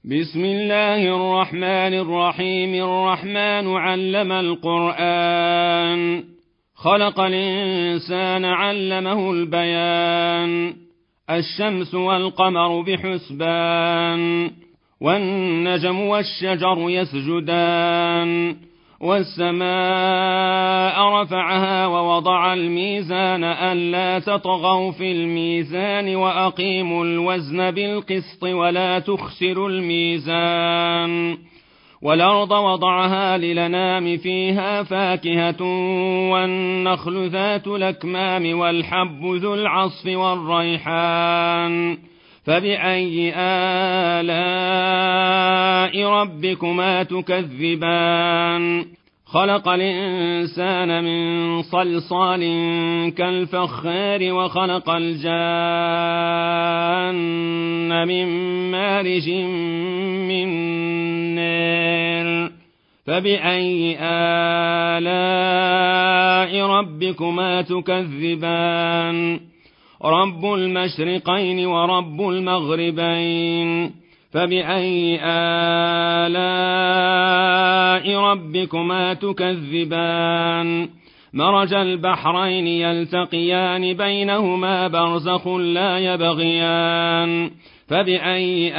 بسم الله الرحمن الرحيم. الرحمن علم القرآن، خلق الإنسان علمه البيان. الشمس والقمر بحسبان، والنجم والشجر يسجدان. والسماء رفعها ووضع الميزان ألا تطغوا في الميزان وأقيموا الوزن بالقسط ولا تخسروا الميزان. والأرض وضعها للأنام فيها فاكهة والنخل ذات الأكمام والحب ذو العصف والريحان. فبأي آلاء ربكما تكذبان؟ خلق الإنسان من صلصال كالفخار وخلق الجان من مارج من نار. فبأي آلاء ربكما تكذبان؟ رب المشرقين ورب المغربين. فبأي آلاء ربكما تكذبان؟ مرج البحرين يلتقيان بينهما برزخ لا يبغيان. فبأي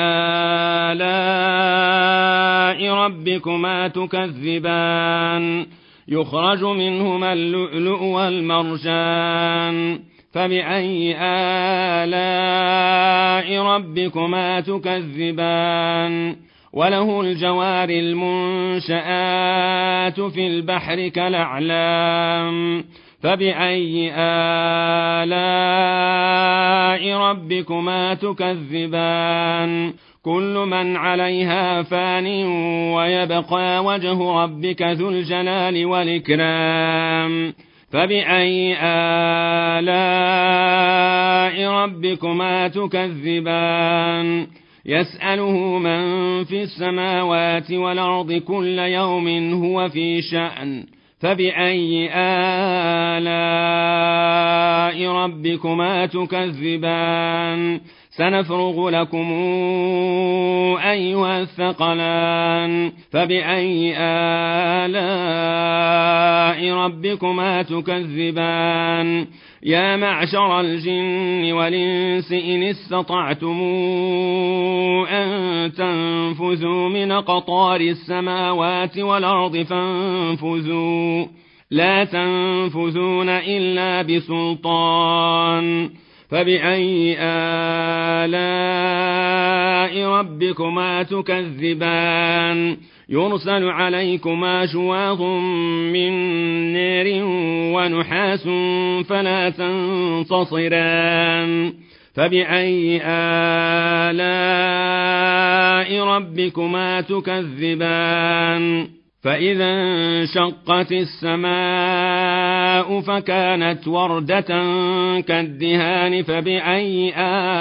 آلاء ربكما تكذبان؟ يخرج منهما اللؤلؤ والمرجان. فبأي آلاء ربكما تكذبان؟ وله الجوار المنشآت في البحر كالأعلام. فبأي آلاء ربكما تكذبان؟ كل من عليها فان ويبقى وجه ربك ذو الجلال والإكرام. فبأي آلاء ربكما تكذبان؟ يسأله من في السماوات والأرض كل يوم هو في شأن. فبأي آلاء ربكما تكذبان؟ سنفرغ لكم أيها الثقلان. فبأي آلاء ربكما تكذبان؟ يا معشر الجن والإنس إن استطعتم أن تنفذوا من أقطار السماوات والأرض فانفذوا، لا تنفذون إلا بسلطان. فبأي آلاء ربكما تكذبان؟ يرسل عليكما شواظ من نار ونحاس فلا تنتصران. فبأي آلاء ربكما تكذبان؟ فإذا انشقت السماء فكانت وردة كالدهان. فبأي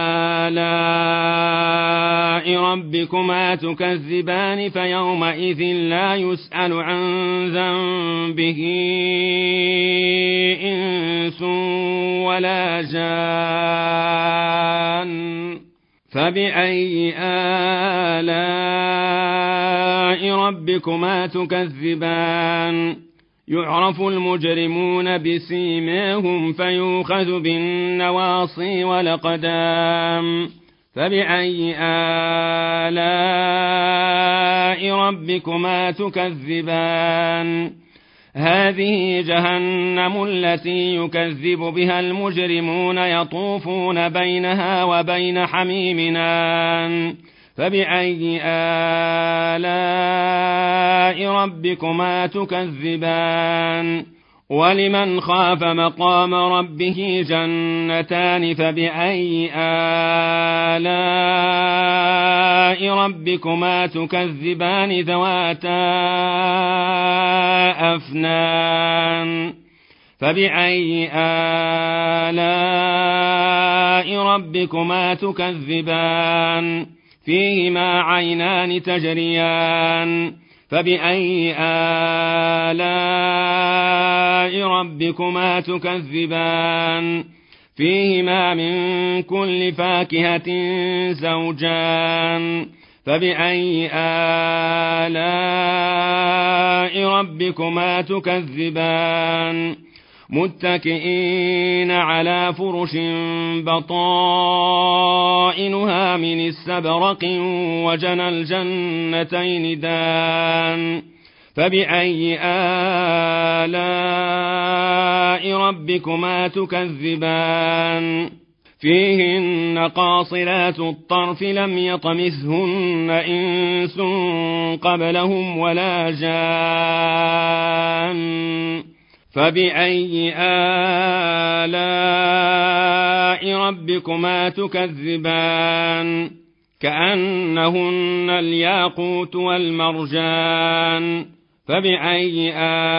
آلاء ربكما تكذبان؟ فيومئذ لا يسأل عن ذنبه إنس ولا جان. فبأي آلاء ربكما تكذبان؟ يعرف المجرمون بسيماهم فيؤخذ بالنواصي والأقدام. فبأي آلاء ربكما تكذبان؟ هذه جهنم التي يكذب بها المجرمون يطوفون بينها وبين حميم آن. فبأي آلاء ربكما تكذبان؟ ولمن خاف مقام ربه جنتان. فبأي آلاء ربكما تكذبان؟ ذواتا أفنان. فبأي آلاء ربكما تكذبان؟ فيهما عينان تجريان. فبأي آلاء ربكما تكذبان؟ فيهما من كل فاكهة زوجان. فبأي آلاء ربكما تكذبان متكئين على فرش بطائنها من استبرق وجنى الجنتين دان فبأي آلاء ربكما تكذبان فيهن قاصرات الطرف لم يطمثهن إنس قبلهم ولا جان فبأي آلاء ربكما تكذبان كأنهن الياقوت والمرجان فبأي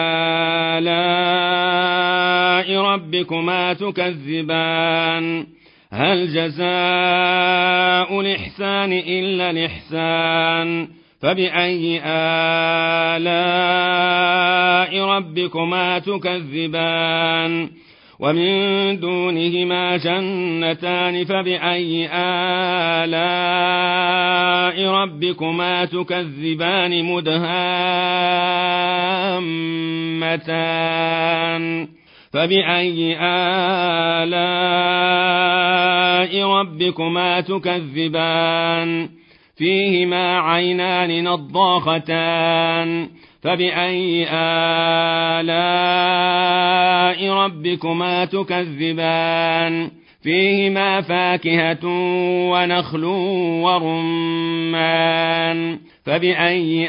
آلاء ربكما تكذبان هل جزاء الإحسان إلا الإحسان فبأي آلاء ربكما تكذبان ومن دونهما جنتان فبأي آلاء ربكما تكذبان مدهامتان فبأي آلاء ربكما تكذبان فيهما عينان نضاختان فبأي آلاء ربكما تكذبان فيهما فاكهة ونخل ورمان فبأي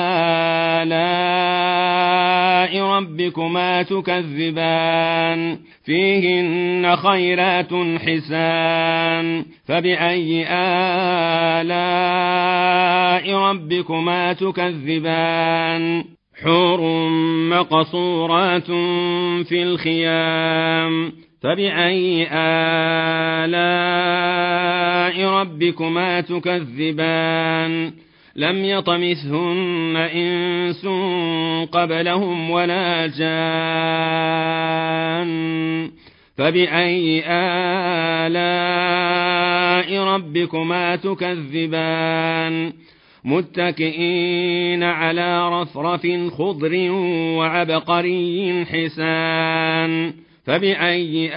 آلاء ربكما تكذبان فيهن خيرات حسان فبأي آلاء ربكما تكذبان حور مقصورات في الخيام فبأي آلاء ربكما تكذبان لم يطمثهن إنس قبلهم ولا جان فبأي آلاء ربكما تكذبان متكئين على رفرف خضر وعبقري حسان فبأي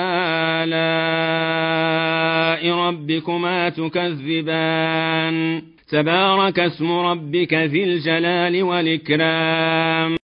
آلاء ربكما تكذبان تبارك اسم ربك ذي الجلال والإكرام